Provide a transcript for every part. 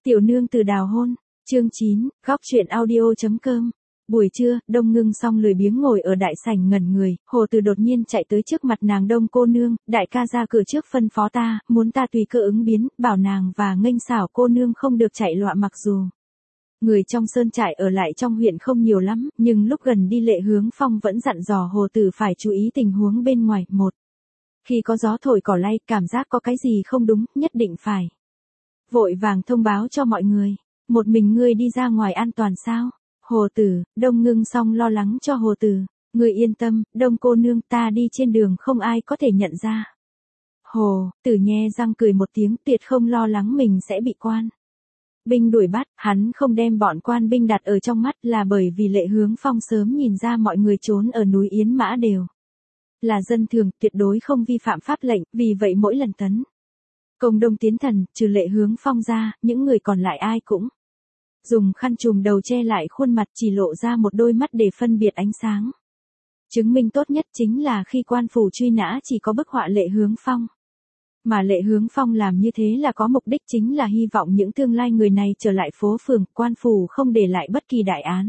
Tiểu nương từ đào hôn, chương 9, góc truyện audio.com. Buổi trưa, Đông Ngưng Song lười biếng ngồi ở đại sảnh ngẩn người, Hồ Từ đột nhiên chạy tới trước mặt nàng. Đông cô nương, đại ca ra cửa trước phân phó ta, muốn ta tùy cơ ứng biến, bảo nàng và Nghênh Xảo cô nương không được chạy loạn. Mặc dù người trong sơn trại ở lại trong huyện không nhiều lắm, nhưng lúc gần đi Lệ Hướng Phong vẫn dặn dò Hồ Từ phải chú ý tình huống bên ngoài. Một, khi có gió thổi cỏ lay, cảm giác có cái gì không đúng, nhất định phải vội vàng thông báo cho mọi người. Một mình ngươi đi ra ngoài an toàn sao? Hồ Tử, Đông Ngưng Song lo lắng cho Hồ Tử. Ngươi yên tâm, Đông cô nương, ta đi trên đường không ai có thể nhận ra. Hồ Tử nhe răng cười một tiếng, tuyệt không lo lắng mình sẽ bị quan binh đuổi bắt. Hắn không đem bọn quan binh đặt ở trong mắt là bởi vì Lệ Hướng Phong sớm nhìn ra mọi người trốn ở núi Yến Mã đều là dân thường, tuyệt đối không vi phạm pháp lệnh, vì vậy mỗi lần tấn công Đông Tiến Thần, trừ Lệ Hướng Phong ra, những người còn lại ai cũng dùng khăn trùm đầu che lại khuôn mặt, chỉ lộ ra một đôi mắt để phân biệt ánh sáng. Chứng minh tốt nhất chính là khi quan phủ truy nã chỉ có bức họa Lệ Hướng Phong. Mà Lệ Hướng Phong làm như thế là có mục đích, chính là hy vọng những tương lai người này trở lại phố phường, quan phủ không để lại bất kỳ đại án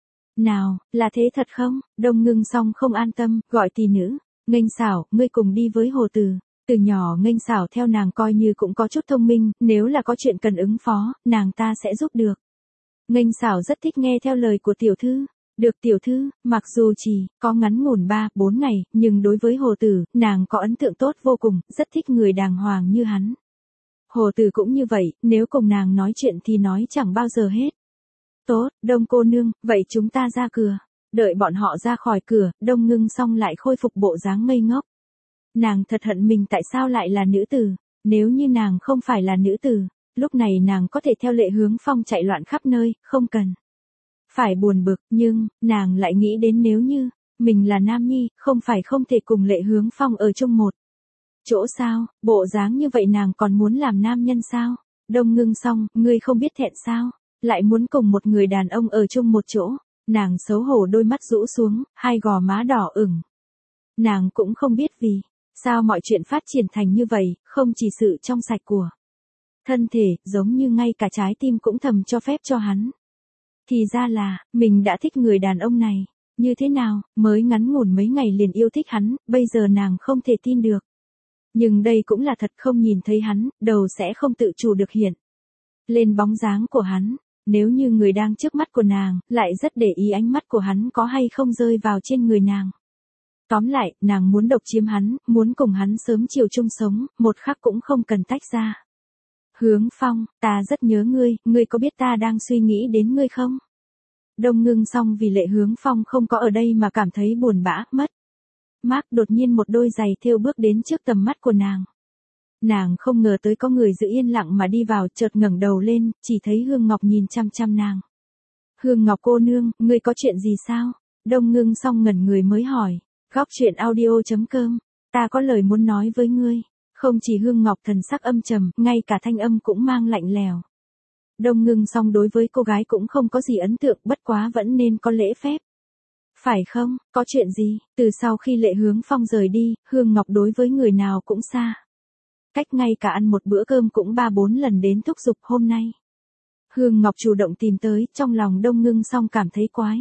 nào. Là thế thật không? Đông Ngưng Song không an tâm, gọi tỷ nữ. Nghênh Xảo, ngươi cùng đi với Hồ Từ. Từ nhỏ Nghênh Xảo theo nàng coi như cũng có chút thông minh, nếu là có chuyện cần ứng phó, nàng ta sẽ giúp được. Nghênh Xảo rất thích nghe theo lời của tiểu thư. Được tiểu thư, mặc dù chỉ có ngắn ngủn 3-4 ngày, nhưng đối với Hồ Tử, nàng có ấn tượng tốt vô cùng, rất thích người đàng hoàng như hắn. Hồ Tử cũng như vậy, nếu cùng nàng nói chuyện thì nói chẳng bao giờ hết. Tốt, Đông cô nương, vậy chúng ta ra cửa. Đợi bọn họ ra khỏi cửa, Đông Ngưng Song lại khôi phục bộ dáng ngây ngốc. Nàng thật hận mình tại sao lại là nữ tử. Nếu như nàng không phải là nữ tử, lúc này nàng có thể theo Lệ Hướng Phong chạy loạn khắp nơi, không cần phải buồn bực. Nhưng nàng lại nghĩ đến nếu như mình là nam nhi, không phải không thể cùng Lệ Hướng Phong ở chung một chỗ sao? Bộ dáng như vậy nàng còn muốn làm nam nhân sao? Đông Ngưng Song, ngươi không biết thẹn sao? Lại muốn cùng một người đàn ông ở chung một chỗ. Nàng xấu hổ, đôi mắt rũ xuống, hai gò má đỏ ửng. Nàng cũng không biết vì sao mọi chuyện phát triển thành như vậy, không chỉ sự trong sạch của thân thể, giống như ngay cả trái tim cũng thầm cho phép cho hắn. Thì ra là, mình đã thích người đàn ông này. Như thế nào, mới ngắn ngủn mấy ngày liền yêu thích hắn, bây giờ nàng không thể tin được. Nhưng đây cũng là thật, không nhìn thấy hắn, đầu sẽ không tự chủ được hiện lên bóng dáng của hắn. Nếu như người đang trước mắt của nàng, lại rất để ý ánh mắt của hắn có hay không rơi vào trên người nàng. Tóm lại, nàng muốn độc chiếm hắn, muốn cùng hắn sớm chiều chung sống, một khắc cũng không cần tách ra. Hướng Phong, ta rất nhớ ngươi, ngươi có biết ta đang suy nghĩ đến ngươi không? Đông Ngưng Song vì Lệ Hướng Phong không có ở đây mà cảm thấy buồn bã, mất mát. Đột nhiên một đôi giày thêu bước đến trước tầm mắt của nàng. Nàng không ngờ tới có người giữ yên lặng mà đi vào, chợt ngẩng đầu lên, chỉ thấy Hương Ngọc nhìn chăm chăm nàng. Hương Ngọc cô nương, ngươi có chuyện gì sao? Đông Ngưng Song ngẩn người mới hỏi. Góc truyện audio.com, ta có lời muốn nói với ngươi. Không chỉ Hương Ngọc thần sắc âm trầm, ngay cả thanh âm cũng mang lạnh lèo. Đông Ngưng Song đối với cô gái cũng không có gì ấn tượng, bất quá vẫn nên có lễ phép. Phải không, có chuyện gì? Từ sau khi Lệ Hướng Phong rời đi, Hương Ngọc đối với người nào cũng xa cách, ngay cả ăn một bữa cơm cũng 3-4 lần đến thúc giục. Hôm nay Hương Ngọc chủ động tìm tới, trong lòng Đông Ngưng Song cảm thấy quái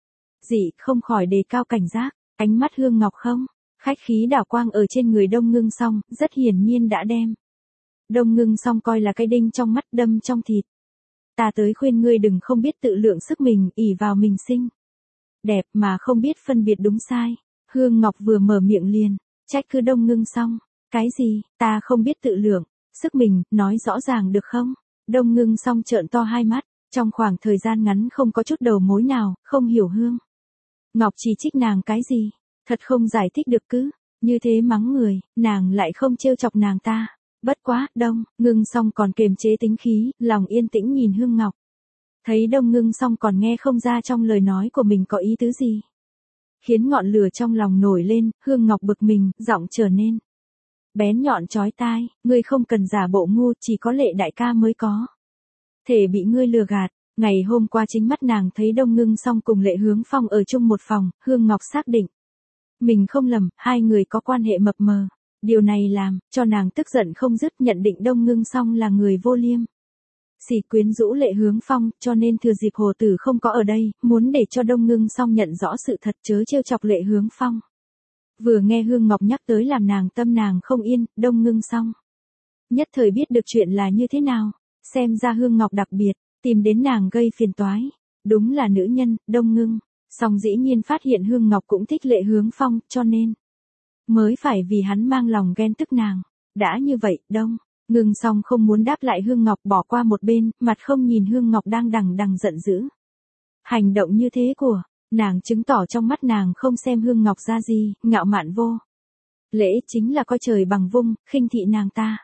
dị, không khỏi đề cao cảnh giác. Ánh mắt Hương Ngọc không khách khí đảo quang ở trên người Đông Ngưng Song, rất hiển nhiên đã đem Đông Ngưng Song coi là cái đinh trong mắt, đâm trong thịt. Ta tới khuyên ngươi đừng không biết tự lượng sức mình, ỷ vào mình xinh đẹp mà không biết phân biệt đúng sai. Hương Ngọc vừa mở miệng liền trách cứ Đông Ngưng Song. Cái gì? Ta không biết tự lượng sức mình, nói rõ ràng được không? Đông Ngưng Song trợn to hai mắt, trong khoảng thời gian ngắn không có chút đầu mối nào, không hiểu Hương Ngọc chỉ trích nàng cái gì, thật không giải thích được, cứ như thế mắng người, nàng lại không trêu chọc nàng ta. Bất quá, Đông Ngưng Song còn kiềm chế tính khí, lòng yên tĩnh nhìn Hương Ngọc. Thấy Đông Ngưng Song còn nghe không ra trong lời nói của mình có ý tứ gì, khiến ngọn lửa trong lòng nổi lên. Hương Ngọc bực mình, giọng trở nên bén nhọn chói tai. Ngươi không cần giả bộ ngu, chỉ có Lệ đại ca mới có thể bị ngươi lừa gạt. Ngày hôm qua chính mắt nàng thấy Đông Ngưng Song cùng Lệ Hướng Phong ở chung một phòng, Hương Ngọc xác định mình không lầm, hai người có quan hệ mập mờ. Điều này làm cho nàng tức giận không dứt, nhận định Đông Ngưng Song là người vô liêm Sỉ quyến rũ Lệ Hướng Phong, cho nên thừa dịp Hồ Tử không có ở đây, muốn để cho Đông Ngưng Song nhận rõ sự thật chớ trêu chọc Lệ Hướng Phong. Vừa nghe Hương Ngọc nhắc tới làm nàng tâm nàng không yên, Đông Ngưng Song nhất thời biết được chuyện là như thế nào, xem ra Hương Ngọc đặc biệt, tìm đến nàng gây phiền toái. Đúng là nữ nhân, Đông Ngưng. Song dĩ nhiên phát hiện Hương Ngọc cũng thích Lệ Hướng Phong, cho nên mới phải vì hắn mang lòng ghen tức nàng. Đã như vậy, Đông Ngưng Song không muốn đáp lại Hương Ngọc, bỏ qua một bên, mặt không nhìn Hương Ngọc đang đằng đằng giận dữ. Hành động như thế của nàng chứng tỏ trong mắt nàng không xem Hương Ngọc ra gì, ngạo mạn vô lễ, chính là coi trời bằng vung, khinh thị nàng ta.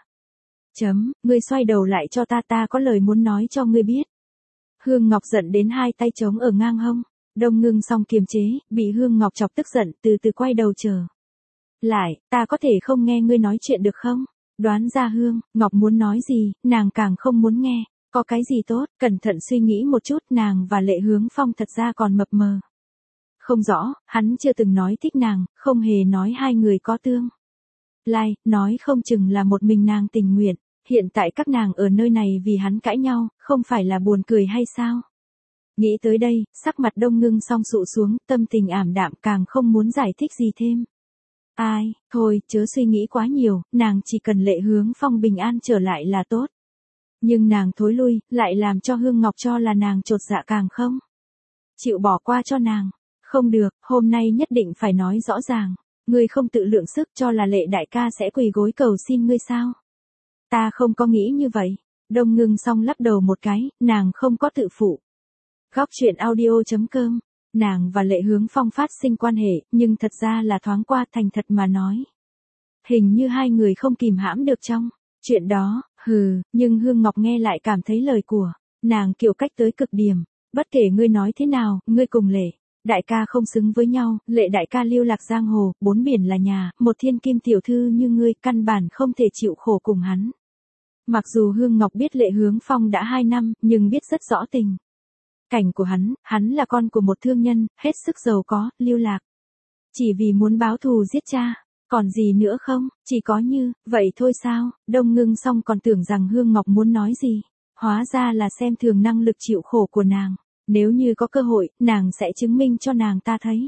Ngươi xoay đầu lại cho ta có lời muốn nói cho ngươi biết. Hương Ngọc giận đến hai tay trống ở ngang hông. Đông Ngưng Song kiềm chế, bị Hương Ngọc chọc tức giận, từ từ quay đầu chờ lại, ta có thể không nghe ngươi nói chuyện được không? Đoán ra Hương Ngọc muốn nói gì, nàng càng không muốn nghe. Có cái gì tốt, cẩn thận suy nghĩ một chút, nàng và Lệ Hướng Phong thật ra còn mập mờ. Không rõ, hắn chưa từng nói thích nàng, không hề nói hai người có tương lai, nói không chừng là một mình nàng tình nguyện. Hiện tại các nàng ở nơi này vì hắn cãi nhau, không phải là buồn cười hay sao? Nghĩ tới đây, sắc mặt Đông Ngưng Song sụ xuống, tâm tình ảm đạm, càng không muốn giải thích gì thêm. Ai, thôi, chớ suy nghĩ quá nhiều, nàng chỉ cần Lệ Hướng Phong bình an trở lại là tốt. Nhưng nàng thối lui, lại làm cho Hương Ngọc cho là nàng chột dạ càng không chịu bỏ qua cho nàng. Không được, hôm nay nhất định phải nói rõ ràng. Ngươi không tự lượng sức cho là Lệ đại ca sẽ quỳ gối cầu xin ngươi sao? Ta không có nghĩ như vậy. Đông Ngưng Song lắc đầu một cái, nàng không có tự phụ. Góc truyện audio.com. Nàng và Lệ Hướng Phong phát sinh quan hệ, nhưng thật ra là thoáng qua, thành thật mà nói. Hình như hai người không kìm hãm được trong chuyện đó, nhưng Hương Ngọc nghe lại cảm thấy lời của nàng kiểu cách tới cực điểm. Bất kể ngươi nói thế nào, ngươi cùng Lệ đại ca không xứng với nhau, Lệ đại ca lưu lạc giang hồ, bốn biển là nhà, một thiên kim tiểu thư như ngươi, căn bản không thể chịu khổ cùng hắn. Mặc dù Hương Ngọc biết Lệ Hướng Phong đã 2 năm, nhưng biết rất rõ tình cảnh của hắn là con của một thương nhân, hết sức giàu có, lưu lạc. Chỉ vì muốn báo thù giết cha, còn gì nữa không, chỉ có như vậy thôi sao? Đông Ngưng Song còn tưởng rằng Hương Ngọc muốn nói gì, hóa ra là xem thường năng lực chịu khổ của nàng. Nếu như có cơ hội, nàng sẽ chứng minh cho nàng ta thấy.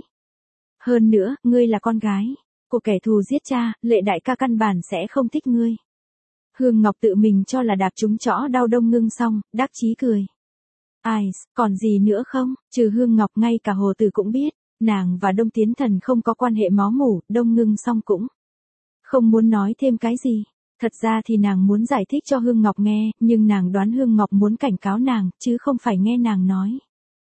Hơn nữa, ngươi là con gái của kẻ thù giết cha, Lệ đại ca căn bản sẽ không thích ngươi. Hương Ngọc tự mình cho là đạp trúng chõ đau Đông Ngưng Song, đắc chí cười. Ai, còn gì nữa không, trừ Hương Ngọc ngay cả Hồ Tử cũng biết, nàng và Đông Tiến Thần không có quan hệ máu mủ, Đông Ngưng Song cũng không muốn nói thêm cái gì. Thật ra thì nàng muốn giải thích cho Hương Ngọc nghe, nhưng nàng đoán Hương Ngọc muốn cảnh cáo nàng, chứ không phải nghe nàng nói.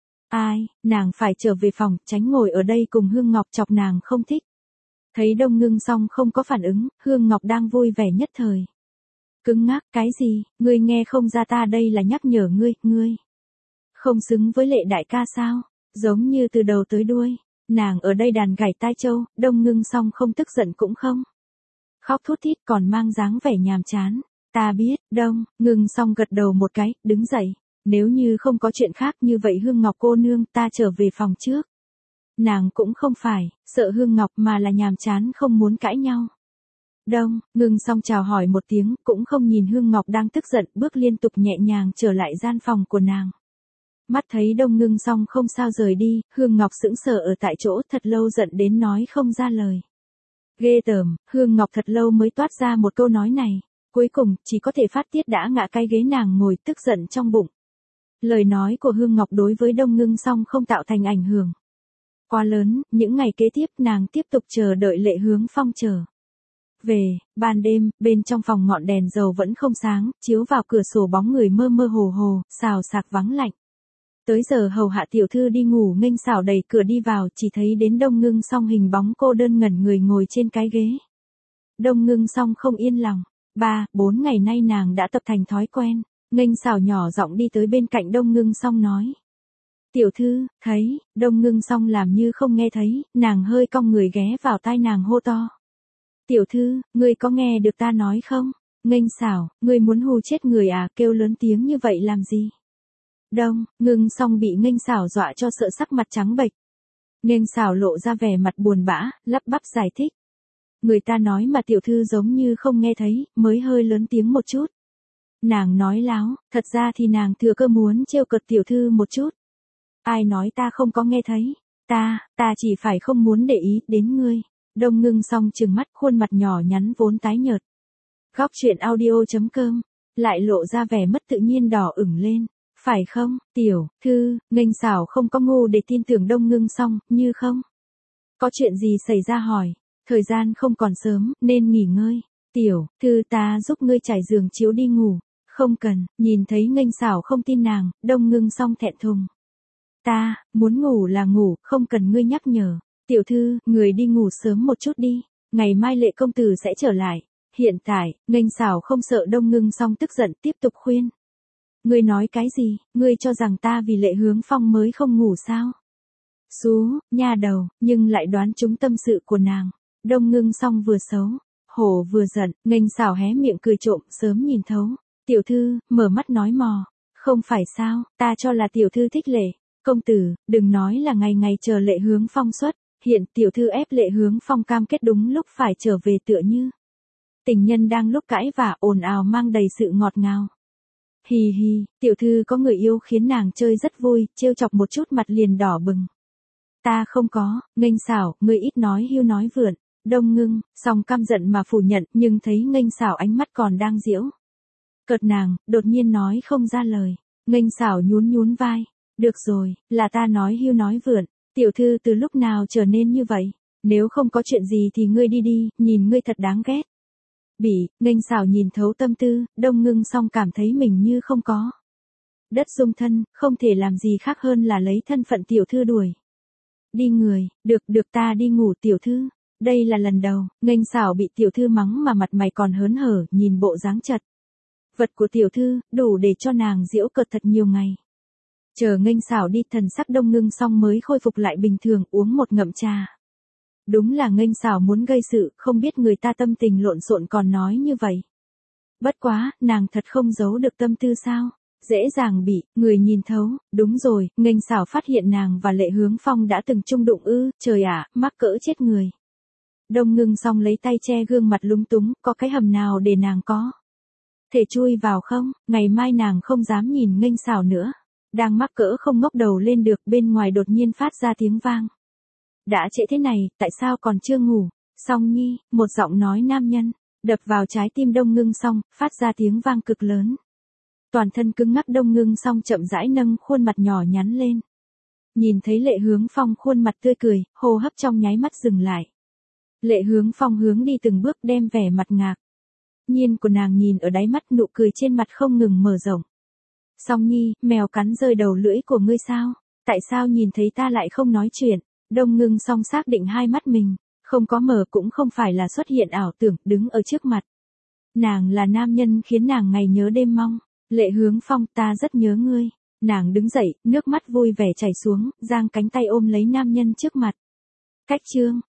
Ai, nàng phải trở về phòng, tránh ngồi ở đây cùng Hương Ngọc chọc nàng không thích. Thấy Đông Ngưng Song không có phản ứng, Hương Ngọc đang vui vẻ nhất thời. Cứng ngắc, cái gì, ngươi nghe không ra ta đây là nhắc nhở ngươi không xứng với Lệ đại ca sao? Giống như từ đầu tới đuôi, nàng ở đây đàn gảy tai châu, Đông Ngưng Song không tức giận cũng không khóc thút thít, còn mang dáng vẻ nhàm chán. Ta biết, Đông Ngưng Song gật đầu một cái, đứng dậy. Nếu như không có chuyện khác như vậy Hương Ngọc cô nương, ta trở về phòng trước. Nàng cũng không phải sợ Hương Ngọc mà là nhàm chán không muốn cãi nhau. Đông Ngưng Song chào hỏi một tiếng, cũng không nhìn Hương Ngọc đang tức giận, bước liên tục nhẹ nhàng trở lại gian phòng của nàng. Mắt thấy Đông Ngưng Song không sao rời đi, Hương Ngọc sững sờ ở tại chỗ, thật lâu giận đến nói không ra lời. Ghê tởm, Hương Ngọc thật lâu mới toát ra một câu nói này. Cuối cùng, chỉ có thể phát tiết đã ngã cái ghế nàng ngồi, tức giận trong bụng. Lời nói của Hương Ngọc đối với Đông Ngưng Song không tạo thành ảnh hưởng quá lớn, những ngày kế tiếp nàng tiếp tục chờ đợi Lệ Hướng Phong trở về. Ban đêm, bên trong phòng ngọn đèn dầu vẫn không sáng, chiếu vào cửa sổ bóng người mơ mơ hồ hồ, xào xạc vắng lạnh. Tới giờ hầu hạ tiểu thư đi ngủ, nghênh xảo đẩy cửa đi vào, chỉ thấy đến Đông Ngưng Song hình bóng cô đơn ngẩn người ngồi trên cái ghế. Đông Ngưng Song không yên lòng, 3-4 ngày nay nàng đã tập thành thói quen, nghênh xảo nhỏ giọng đi tới bên cạnh Đông Ngưng Song nói. Tiểu thư, thấy, Đông Ngưng Song làm như không nghe thấy, nàng hơi cong người ghé vào tai nàng hô to. Tiểu thư, ngươi có nghe được ta nói không? Nghênh xảo, ngươi muốn hù chết người à, kêu lớn tiếng như vậy làm gì? Đông Ngưng Song bị nghênh xảo dọa cho sợ sắc mặt trắng bệch. Nghênh xảo lộ ra vẻ mặt buồn bã, lắp bắp giải thích. Người ta nói mà tiểu thư giống như không nghe thấy, mới hơi lớn tiếng một chút. Nàng nói láo, thật ra thì nàng thừa cơ muốn trêu cợt tiểu thư một chút. Ai nói ta không có nghe thấy, ta chỉ phải không muốn để ý đến ngươi. Đông Ngưng Song trừng mắt, khuôn mặt nhỏ nhắn vốn tái nhợt. Góc truyện audio.com, lại lộ ra vẻ mất tự nhiên đỏ ửng lên. Phải không, tiểu thư, nghênh xảo không có ngu để tin tưởng Đông Ngưng Song, như không? Có chuyện gì xảy ra hỏi, thời gian không còn sớm, nên nghỉ ngơi. Tiểu thư, ta giúp ngươi trải giường chiếu đi ngủ. Không cần, nhìn thấy nghênh xảo không tin nàng, Đông Ngưng Song thẹn thùng. Ta, muốn ngủ là ngủ, không cần ngươi nhắc nhở. Tiểu thư, người đi ngủ sớm một chút đi, ngày mai Lệ công tử sẽ trở lại. Hiện tại, nghênh xảo không sợ Đông Ngưng Song tức giận tiếp tục khuyên. Ngươi nói cái gì, ngươi cho rằng ta vì Lệ Hướng Phong mới không ngủ sao? Xú, nha đầu, nhưng lại đoán trúng tâm sự của nàng. Đông Ngưng Song vừa xấu, hổ vừa giận, nghênh xảo hé miệng cười trộm, sớm nhìn thấu. Tiểu thư, mở mắt nói mò. Không phải sao, ta cho là tiểu thư thích Lệ công tử, đừng nói là ngày ngày chờ Lệ Hướng Phong xuất, hiện tiểu thư ép Lệ Hướng Phong cam kết đúng lúc phải trở về tựa như. Tình nhân đang lúc cãi vã ồn ào mang đầy sự ngọt ngào. Hì hì, tiểu thư có người yêu khiến nàng chơi rất vui, trêu chọc một chút mặt liền đỏ bừng. Ta không có, nghênh xảo, ngươi ít nói hưu nói vượn. Đông Ngưng Song căm giận mà phủ nhận, nhưng thấy nghênh xảo ánh mắt còn đang giễu cợt nàng, đột nhiên nói không ra lời. Nghênh xảo nhún nhún vai. Được rồi, là ta nói hưu nói vượn. Tiểu thư từ lúc nào trở nên như vậy? Nếu không có chuyện gì thì ngươi đi đi, nhìn ngươi thật đáng ghét. Nghênh xảo nhìn thấu tâm tư, Đông Ngưng Song cảm thấy mình như không có đất dung thân, không thể làm gì khác hơn là lấy thân phận tiểu thư đuổi đi người. Được ta đi ngủ tiểu thư. Đây là lần đầu, nghênh xảo bị tiểu thư mắng mà mặt mày còn hớn hở, nhìn bộ dáng chật vật của tiểu thư, đủ để cho nàng giễu cợt thật nhiều ngày. Chờ nghênh xảo đi, thần sắc Đông Ngưng Song mới khôi phục lại bình thường, uống một ngụm trà. Đúng là nghênh xảo muốn gây sự, không biết người ta tâm tình lộn xộn còn nói như vậy. Bất quá, nàng thật không giấu được tâm tư sao? Dễ dàng bị người nhìn thấu. Đúng rồi, nghênh xảo phát hiện nàng và Lệ Hướng Phong đã từng chung đụng ư? Trời ạ, mắc cỡ chết người. Đông Ngưng Song lấy tay che gương mặt lúng túng, có cái hầm nào để nàng có thể chui vào không? Ngày mai nàng không dám nhìn nghênh xảo nữa. Đang mắc cỡ không ngóc đầu lên được, bên ngoài đột nhiên phát ra tiếng vang. Đã trễ thế này, tại sao còn chưa ngủ? Song Nhi, một giọng nói nam nhân, đập vào trái tim Đông Ngưng Song, phát ra tiếng vang cực lớn. Toàn thân cứng ngắc Đông Ngưng Song chậm rãi nâng khuôn mặt nhỏ nhắn lên. Nhìn thấy Lệ Hướng Phong khuôn mặt tươi cười, hô hấp trong nháy mắt dừng lại. Lệ Hướng Phong hướng đi từng bước, đem vẻ mặt ngạc nhiên của nàng nhìn ở đáy mắt, nụ cười trên mặt không ngừng mở rộng. Song Nhi, mèo cắn rơi đầu lưỡi của ngươi sao? Tại sao nhìn thấy ta lại không nói chuyện? Đông Ngưng Song xác định hai mắt mình không có mở, cũng không phải là xuất hiện ảo tưởng, đứng ở trước mặt nàng là nam nhân khiến nàng ngày nhớ đêm mong. Lệ Hướng Phong, ta rất nhớ ngươi. Nàng đứng dậy, nước mắt vui vẻ chảy xuống, giang cánh tay ôm lấy nam nhân trước mặt. Cách chương